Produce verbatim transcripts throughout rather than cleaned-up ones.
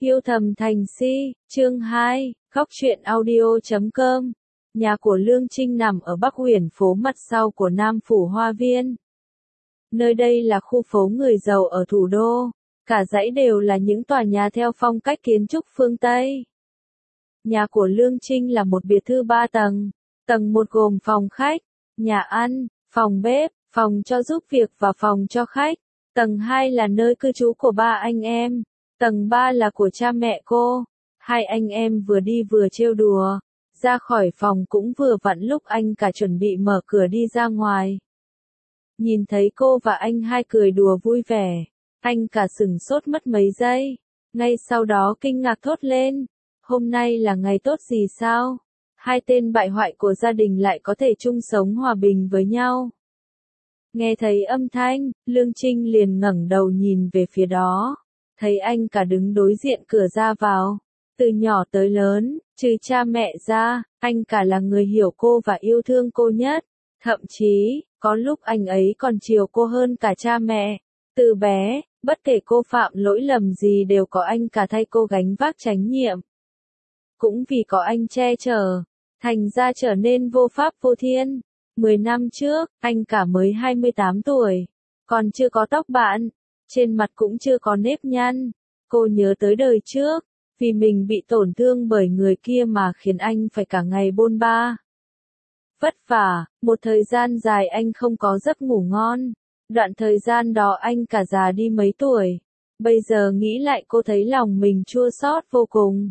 Yêu thầm thành si, chương hai, khóc chuyện audio chấm com. Nhà của Lương Trinh nằm ở Bắc Uyển phố mặt sau của Nam Phủ Hoa Viên. Nơi đây là khu phố người giàu ở thủ đô, cả dãy đều là những tòa nhà theo phong cách kiến trúc phương Tây. Nhà của Lương Trinh là một biệt thự ba tầng, tầng một gồm phòng khách, nhà ăn, phòng bếp, phòng cho giúp việc và phòng cho khách. Tầng hai là nơi cư trú của ba anh em. Tầng ba là của cha mẹ cô. Hai anh em vừa đi vừa trêu đùa. Ra khỏi phòng cũng vừa vặn lúc anh cả chuẩn bị mở cửa đi ra ngoài. Nhìn thấy cô và anh hai cười đùa vui vẻ. Anh cả sửng sốt mất mấy giây. Ngay sau đó kinh ngạc thốt lên. Hôm nay là ngày tốt gì sao? Hai tên bại hoại của gia đình lại có thể chung sống hòa bình với nhau. Nghe thấy âm thanh, Lương Trinh liền ngẩng đầu nhìn về phía đó. Thấy anh cả đứng đối diện cửa ra vào. Từ nhỏ tới lớn, trừ cha mẹ ra, anh cả là người hiểu cô và yêu thương cô nhất. Thậm chí, có lúc anh ấy còn chiều cô hơn cả cha mẹ. Từ bé, bất kể cô phạm lỗi lầm gì đều có anh cả thay cô gánh vác trách nhiệm. Cũng vì có anh che chở, thành ra trở nên vô pháp vô thiên. Mười năm trước, anh cả mới hai mươi tám tuổi, còn chưa có tóc bạc, trên mặt cũng chưa có nếp nhăn. Cô nhớ tới đời trước, vì mình bị tổn thương bởi người kia mà khiến anh phải cả ngày bôn ba. Vất vả, một thời gian dài anh không có giấc ngủ ngon. Đoạn thời gian đó anh cả già đi mấy tuổi. Bây giờ nghĩ lại cô thấy lòng mình chua xót vô cùng.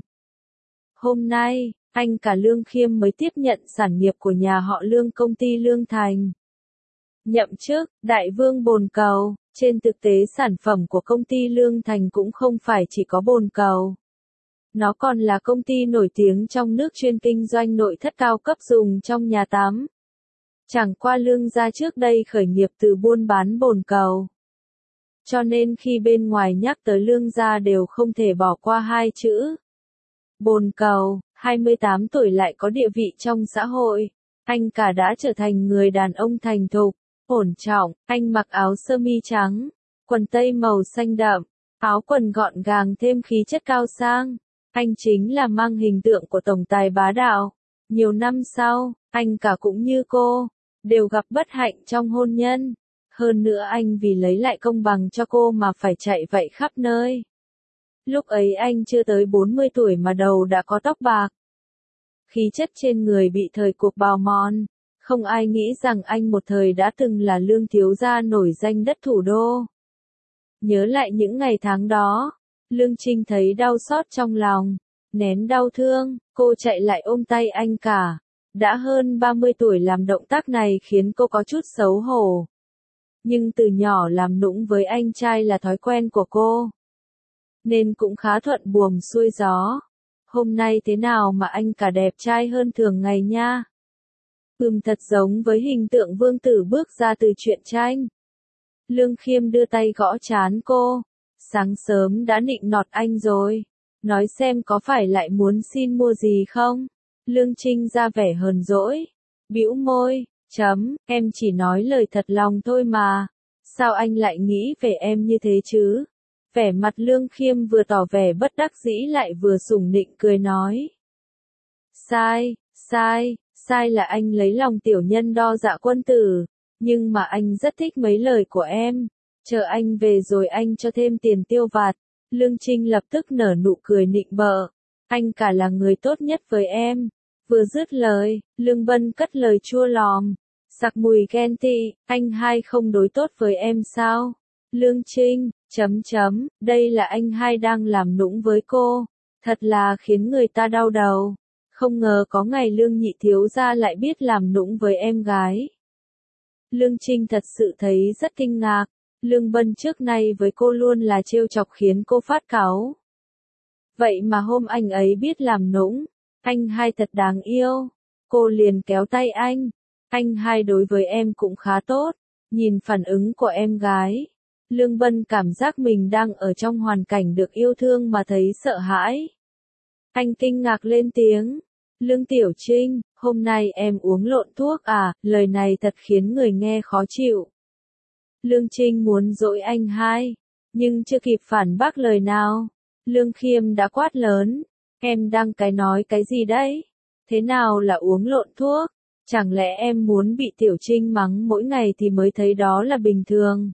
Hôm nay, anh cả Lương Khiêm mới tiếp nhận sản nghiệp của nhà họ Lương công ty Lương Thành. Nhậm chức, đại vương bồn cầu. Trên thực tế sản phẩm của công ty Lương Thành cũng không phải chỉ có bồn cầu. Nó còn là công ty nổi tiếng trong nước chuyên kinh doanh nội thất cao cấp dùng trong nhà tắm. Chẳng qua Lương gia trước đây khởi nghiệp từ buôn bán bồn cầu. Cho nên khi bên ngoài nhắc tới Lương gia đều không thể bỏ qua hai chữ. Bồn cầu, hai mươi tám tuổi lại có địa vị trong xã hội. Anh cả đã trở thành người đàn ông thành thục, ổn trọng. Anh mặc áo sơ mi trắng, quần tây màu xanh đậm, áo quần gọn gàng thêm khí chất cao sang. Anh chính là mang hình tượng của tổng tài bá đạo. Nhiều năm sau, anh cả cũng như cô, đều gặp bất hạnh trong hôn nhân. Hơn nữa anh vì lấy lại công bằng cho cô mà phải chạy vậy khắp nơi. Lúc ấy anh chưa tới bốn mươi tuổi mà đầu đã có tóc bạc. Khí chất trên người bị thời cuộc bào mòn. Không ai nghĩ rằng anh một thời đã từng là Lương thiếu gia nổi danh đất thủ đô. Nhớ lại những ngày tháng đó, Lương Trinh thấy đau xót trong lòng. Nén đau thương, cô chạy lại ôm tay anh cả. Đã hơn ba mươi tuổi làm động tác này khiến cô có chút xấu hổ. Nhưng từ nhỏ làm nũng với anh trai là thói quen của cô. Nên cũng khá thuận buồm xuôi gió. Hôm nay thế nào mà anh cả đẹp trai hơn thường ngày nha. Ừm thật giống với hình tượng vương tử bước ra từ truyện tranh. Lương Khiêm đưa tay gõ trán cô. Sáng sớm đã nịnh nọt anh rồi. Nói xem có phải lại muốn xin mua gì không? Lương Trinh ra vẻ hờn dỗi. Bĩu môi, chấm, em chỉ nói lời thật lòng thôi mà. Sao anh lại nghĩ về em như thế chứ? Vẻ mặt Lương Khiêm vừa tỏ vẻ bất đắc dĩ lại vừa sủng nịnh cười nói. Sai, sai, sai là anh lấy lòng tiểu nhân đo dạ quân tử. Nhưng mà anh rất thích mấy lời của em. Chờ anh về rồi anh cho thêm tiền tiêu vặt. Lương Trinh lập tức nở nụ cười nịnh bợ. Anh cả là người tốt nhất với em. Vừa dứt lời, Lương Bân cất lời chua lòm. Sặc mùi ghen tị, anh hai không đối tốt với em sao? Lương Trinh, chấm chấm, đây là anh hai đang làm nũng với cô. Thật là khiến người ta đau đầu. Không ngờ có ngày Lương nhị thiếu gia lại biết làm nũng với em gái. Lương Trinh thật sự thấy rất kinh ngạc. Lương Bân trước nay với cô luôn là trêu chọc khiến cô phát cáu. Vậy mà hôm anh ấy biết làm nũng. Anh hai thật đáng yêu. Cô liền kéo tay anh. Anh hai đối với em cũng khá tốt. Nhìn phản ứng của em gái. Lương Bân cảm giác mình đang ở trong hoàn cảnh được yêu thương mà thấy sợ hãi. Anh kinh ngạc lên tiếng. Lương Tiểu Trinh, hôm nay em uống lộn thuốc à? Lời này thật khiến người nghe khó chịu. Lương Trinh muốn dỗi anh hai, nhưng chưa kịp phản bác lời nào. Lương Khiêm đã quát lớn, em đang cái nói cái gì đấy? Thế nào là uống lộn thuốc? Chẳng lẽ em muốn bị Tiểu Trinh mắng mỗi ngày thì mới thấy đó là bình thường?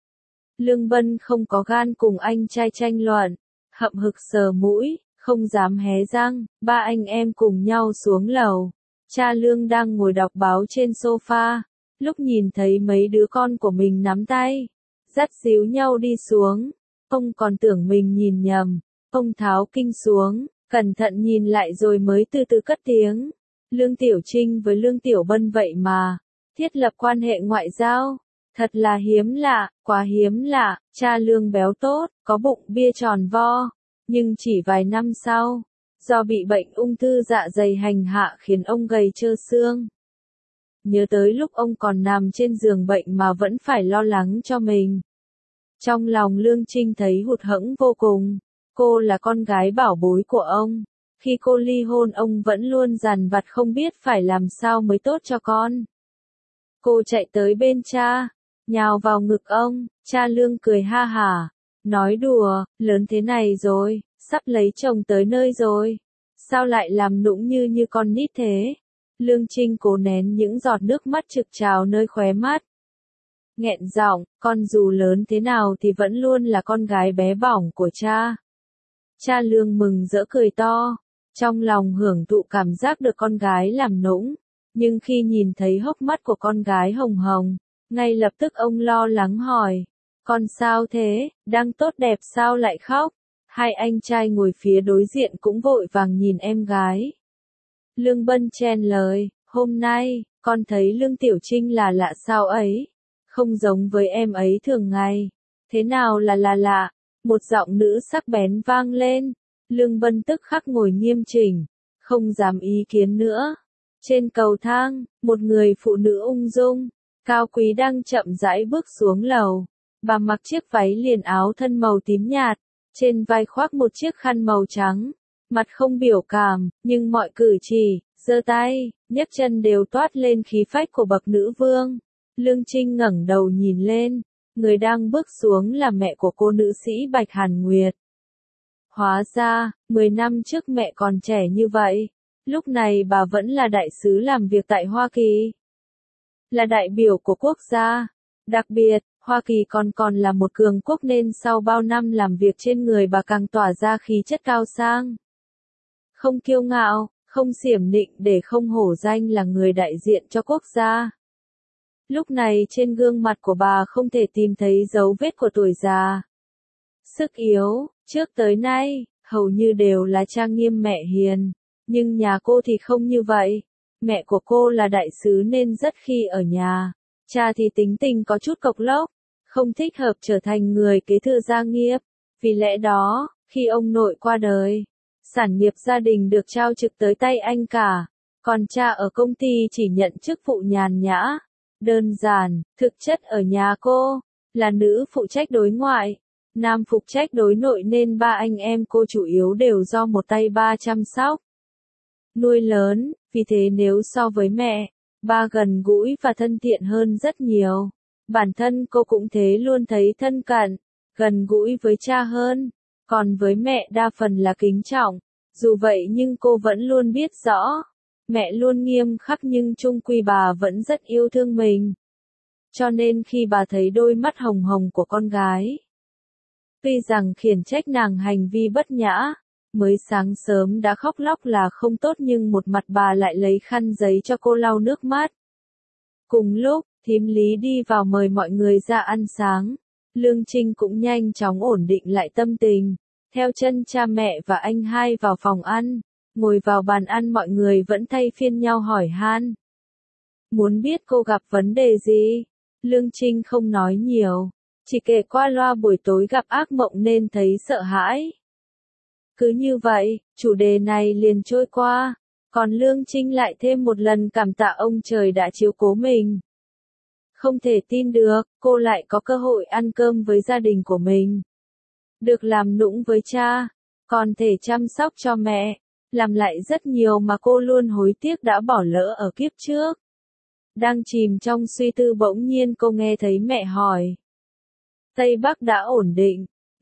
Lương Bân không có gan cùng anh trai tranh luận, hậm hực sờ mũi, không dám hé răng. Ba anh em cùng nhau xuống lầu. Cha Lương đang ngồi đọc báo trên sofa, lúc nhìn thấy mấy đứa con của mình nắm tay, dắt díu nhau đi xuống, ông còn tưởng mình nhìn nhầm, ông tháo kinh xuống, cẩn thận nhìn lại rồi mới từ từ cất tiếng. Lương Tiểu Trinh với Lương Tiểu Bân vậy mà, thiết lập quan hệ ngoại giao, thật là hiếm lạ, quá hiếm lạ. Cha Lương béo tốt, có bụng bia tròn vo, nhưng chỉ vài năm sau, do bị bệnh ung thư dạ dày hành hạ khiến ông gầy trơ xương. Nhớ tới lúc ông còn nằm trên giường bệnh mà vẫn phải lo lắng cho mình. Trong lòng Lương Trinh thấy hụt hẫng vô cùng. Cô là con gái bảo bối của ông. Khi cô ly hôn ông vẫn luôn dằn vặt không biết phải làm sao mới tốt cho con. Cô chạy tới bên cha, nhào vào ngực ông. Cha Lương cười ha hả, nói đùa, lớn thế này rồi, sắp lấy chồng tới nơi rồi. Sao lại làm nũng như như con nít thế? Lương Trinh cố nén những giọt nước mắt trực trào nơi khóe mắt. Nghẹn giọng, con dù lớn thế nào thì vẫn luôn là con gái bé bỏng của cha. Cha Lương mừng rỡ cười to, trong lòng hưởng thụ cảm giác được con gái làm nũng. Nhưng khi nhìn thấy hốc mắt của con gái hồng hồng, ngay lập tức ông lo lắng hỏi, con sao thế, đang tốt đẹp sao lại khóc? Hai anh trai ngồi phía đối diện cũng vội vàng nhìn em gái. Lương Bân chen lời, hôm nay, con thấy Lương Tiểu Trinh là lạ sao ấy, không giống với em ấy thường ngày. Thế nào là là lạ? Một giọng nữ sắc bén vang lên. Lương Bân tức khắc ngồi nghiêm chỉnh, không dám ý kiến nữa. Trên cầu thang, một người phụ nữ ung dung, cao quý đang chậm rãi bước xuống lầu. Bà mặc chiếc váy liền áo thân màu tím nhạt, trên vai khoác một chiếc khăn màu trắng, mặt không biểu cảm, nhưng mọi cử chỉ, giơ tay, nhấc chân đều toát lên khí phách của bậc nữ vương. Lương Trinh ngẩng đầu nhìn lên, người đang bước xuống là mẹ của cô nữ sĩ Bạch Hàn Nguyệt. Hóa ra, mười năm trước mẹ còn trẻ như vậy, lúc này bà vẫn là đại sứ làm việc tại Hoa Kỳ. Là đại biểu của quốc gia. Đặc biệt, Hoa Kỳ còn còn là một cường quốc nên sau bao năm làm việc trên người bà càng tỏa ra khí chất cao sang. Không kiêu ngạo, không xiểm nịnh để không hổ danh là người đại diện cho quốc gia. Lúc này trên gương mặt của bà không thể tìm thấy dấu vết của tuổi già. Sức yếu, trước tới nay, hầu như đều là trang nghiêm mẹ hiền, nhưng nhà cô thì không như vậy. Mẹ của cô là đại sứ nên rất khi ở nhà. Cha thì tính tình có chút cộc lốc, không thích hợp trở thành người kế thừa gia nghiệp. Vì lẽ đó, khi ông nội qua đời, sản nghiệp gia đình được trao trực tới tay anh cả. Còn cha ở công ty chỉ nhận chức vụ nhàn nhã. Đơn giản, thực chất ở nhà cô, là nữ phụ trách đối ngoại, nam phụ trách đối nội nên ba anh em cô chủ yếu đều do một tay ba chăm sóc. Nuôi lớn, vì thế nếu so với mẹ, ba gần gũi và thân thiện hơn rất nhiều. Bản thân cô cũng thế luôn thấy thân cận, gần gũi với cha hơn, còn với mẹ đa phần là kính trọng. Dù vậy nhưng cô vẫn luôn biết rõ, mẹ luôn nghiêm khắc nhưng chung quy bà vẫn rất yêu thương mình. Cho nên khi bà thấy đôi mắt hồng hồng của con gái, tuy rằng khiển trách nàng hành vi bất nhã, mới sáng sớm đã khóc lóc là không tốt nhưng một mặt bà lại lấy khăn giấy cho cô lau nước mắt. Cùng lúc, thím Lý đi vào mời mọi người ra ăn sáng. Lương Trinh cũng nhanh chóng ổn định lại tâm tình, theo chân cha mẹ và anh hai vào phòng ăn. Ngồi vào bàn ăn mọi người vẫn thay phiên nhau hỏi han. Muốn biết cô gặp vấn đề gì? Lương Trinh không nói nhiều, chỉ kể qua loa buổi tối gặp ác mộng nên thấy sợ hãi. Cứ như vậy, chủ đề này liền trôi qua, còn Lương Trinh lại thêm một lần cảm tạ ông trời đã chiếu cố mình. Không thể tin được, cô lại có cơ hội ăn cơm với gia đình của mình. Được làm nũng với cha, còn thể chăm sóc cho mẹ. Làm lại rất nhiều mà cô luôn hối tiếc đã bỏ lỡ ở kiếp trước. Đang chìm trong suy tư bỗng nhiên cô nghe thấy mẹ hỏi. Tây Bắc đã ổn định,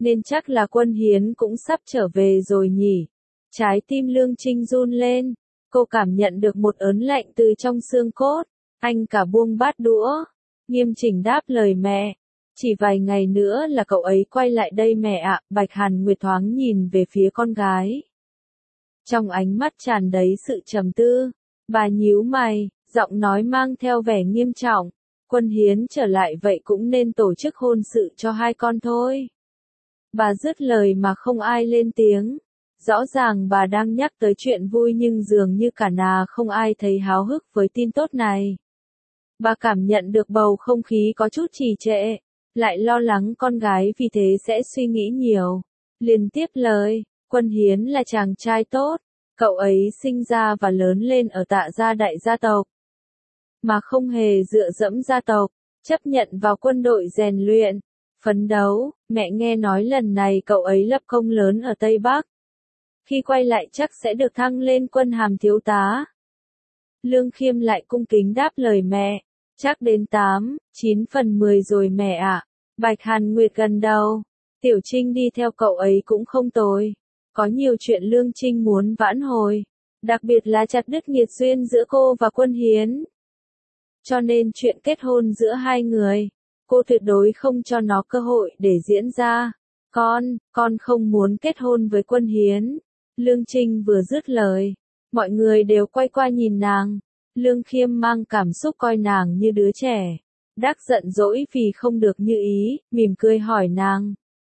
nên chắc là Quân Hiến cũng sắp trở về rồi nhỉ. Trái tim Lương Trinh run lên, cô cảm nhận được một ớn lạnh từ trong xương cốt, anh cả buông bát đũa, nghiêm chỉnh đáp lời mẹ. Chỉ vài ngày nữa là cậu ấy quay lại đây mẹ ạ. Bạch Hàn Nguyệt thoáng nhìn về phía con gái. Trong ánh mắt tràn đầy sự trầm tư, bà nhíu mày, giọng nói mang theo vẻ nghiêm trọng. Quân Hiến trở lại vậy cũng nên tổ chức hôn sự cho hai con thôi. Bà dứt lời mà không ai lên tiếng. Rõ ràng bà đang nhắc tới chuyện vui nhưng dường như cả nhà không ai thấy háo hức với tin tốt này. Bà cảm nhận được bầu không khí có chút trì trệ, lại lo lắng con gái vì thế sẽ suy nghĩ nhiều. Liền tiếp lời, Quân Hiến là chàng trai tốt, cậu ấy sinh ra và lớn lên ở Tạ gia đại gia tộc, mà không hề dựa dẫm gia tộc, chấp nhận vào quân đội rèn luyện, phấn đấu. Mẹ nghe nói lần này cậu ấy lập công lớn ở Tây Bắc. Khi quay lại chắc sẽ được thăng lên quân hàm thiếu tá. Lương Khiêm lại cung kính đáp lời mẹ, chắc đến tám, chín phần mười rồi mẹ ạ. Bạch Hàn Nguyệt gần đầu, Tiểu Trinh đi theo cậu ấy cũng không tồi. Có nhiều chuyện Lương Trinh muốn vãn hồi, đặc biệt là chặt đứt nghiệt duyên giữa cô và Quân Hiến. Cho nên chuyện kết hôn giữa hai người, cô tuyệt đối không cho nó cơ hội để diễn ra. Con, con không muốn kết hôn với Quân Hiến. Lương Trinh vừa dứt lời, mọi người đều quay qua nhìn nàng. Lương Khiêm mang cảm xúc coi nàng như đứa trẻ, đắc giận dỗi vì không được như ý, mỉm cười hỏi nàng.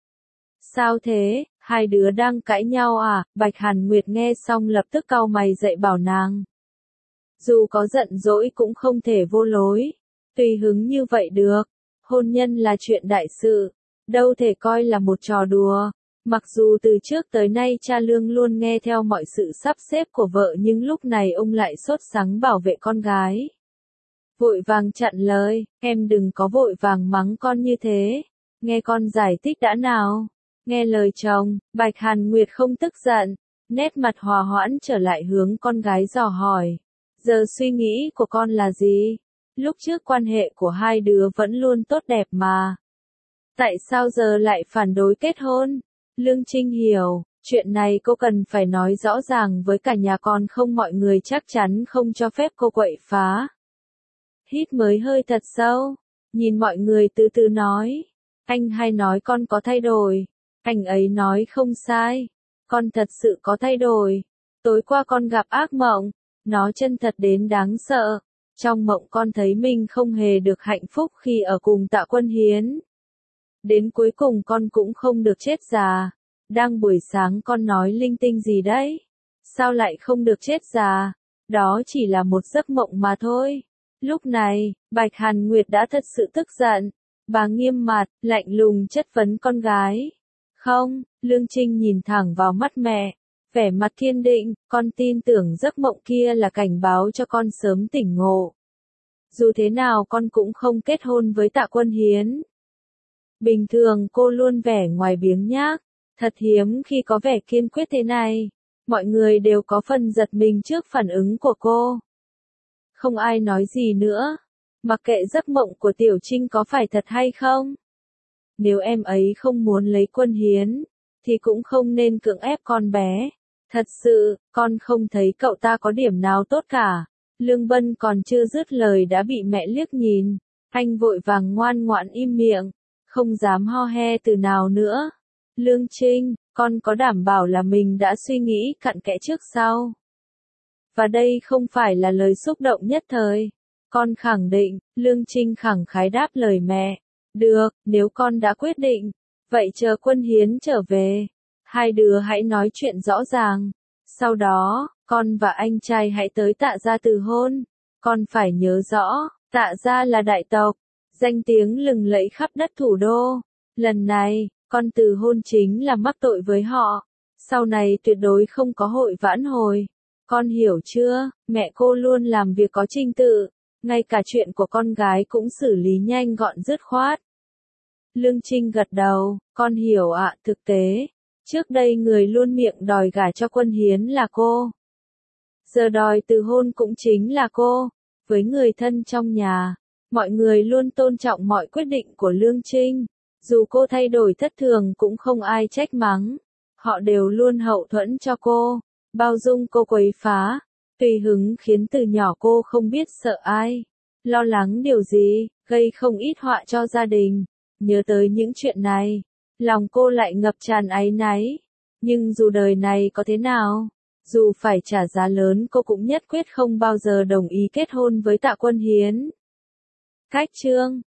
Sao thế, hai đứa đang cãi nhau à? Bạch Hàn Nguyệt nghe xong lập tức cau mày dậy bảo nàng. Dù có giận dỗi cũng không thể vô lối, tùy hứng như vậy được. Hôn nhân là chuyện đại sự, đâu thể coi là một trò đùa. Mặc dù từ trước tới nay cha Lương luôn nghe theo mọi sự sắp xếp của vợ nhưng lúc này ông lại sốt sắng bảo vệ con gái. Vội vàng chặn lời, em đừng có vội vàng mắng con như thế, nghe con giải thích đã nào. Nghe lời chồng, Bạch Hàn Nguyệt không tức giận, nét mặt hòa hoãn trở lại hướng con gái dò hỏi. Giờ suy nghĩ của con là gì? Lúc trước quan hệ của hai đứa vẫn luôn tốt đẹp mà. Tại sao giờ lại phản đối kết hôn? Lương Trinh hiểu, chuyện này cô cần phải nói rõ ràng với cả nhà con không mọi người chắc chắn không cho phép cô quậy phá. Hít mới hơi thật sâu, nhìn mọi người từ từ nói. Anh hay nói con có thay đổi. Anh ấy nói không sai. Con thật sự có thay đổi. Tối qua con gặp ác mộng. Nó chân thật đến đáng sợ. Trong mộng con thấy mình không hề được hạnh phúc khi ở cùng Tạ Quân Hiến. Đến cuối cùng con cũng không được chết già. Đang buổi sáng con nói linh tinh gì đấy? Sao lại không được chết già? Đó chỉ là một giấc mộng mà thôi. Lúc này, Bạch Hàn Nguyệt đã thật sự tức giận. Bà nghiêm mặt, lạnh lùng chất vấn con gái. Không, Lương Trinh nhìn thẳng vào mắt mẹ. Vẻ mặt kiên định, con tin tưởng giấc mộng kia là cảnh báo cho con sớm tỉnh ngộ. Dù thế nào con cũng không kết hôn với Tạ Quân Hiến. Bình thường cô luôn vẻ ngoài biếng nhác, thật hiếm khi có vẻ kiên quyết thế này. Mọi người đều có phần giật mình trước phản ứng của cô. Không ai nói gì nữa, mặc kệ giấc mộng của Tiểu Trinh có phải thật hay không. Nếu em ấy không muốn lấy Quân Hiến, thì cũng không nên cưỡng ép con bé. Thật sự, con không thấy cậu ta có điểm nào tốt cả. Lương Bân còn chưa dứt lời đã bị mẹ liếc nhìn. Anh vội vàng ngoan ngoãn im miệng, không dám ho he từ nào nữa. Lương Trinh, con có đảm bảo là mình đã suy nghĩ cặn kẽ trước sau. Và đây không phải là lời xúc động nhất thời. Con khẳng định, Lương Trinh khẳng khái đáp lời mẹ. Được, nếu con đã quyết định, vậy chờ Quân Hiến trở về. Hai đứa hãy nói chuyện rõ ràng. Sau đó, con và anh trai hãy tới Tạ gia từ hôn. Con phải nhớ rõ, Tạ gia là đại tộc, danh tiếng lừng lẫy khắp đất thủ đô. Lần này, con từ hôn chính là mắc tội với họ. Sau này tuyệt đối không có hội vãn hồi. Con hiểu chưa? Mẹ cô luôn làm việc có trình tự. Ngay cả chuyện của con gái cũng xử lý nhanh gọn dứt khoát. Lương Trinh gật đầu, con hiểu ạ. Thực tế, trước đây người luôn miệng đòi gả cho Quân Hiến là cô. Giờ đòi từ hôn cũng chính là cô. Với người thân trong nhà, mọi người luôn tôn trọng mọi quyết định của Lương Trinh. Dù cô thay đổi thất thường cũng không ai trách mắng. Họ đều luôn hậu thuẫn cho cô, bao dung cô quấy phá, tùy hứng khiến từ nhỏ cô không biết sợ ai, lo lắng điều gì, gây không ít họa cho gia đình. Nhớ tới những chuyện này, lòng cô lại ngập tràn áy náy. Nhưng dù đời này có thế nào, dù phải trả giá lớn cô cũng nhất quyết không bao giờ đồng ý kết hôn với Tạ Quân Hiến. Cách chương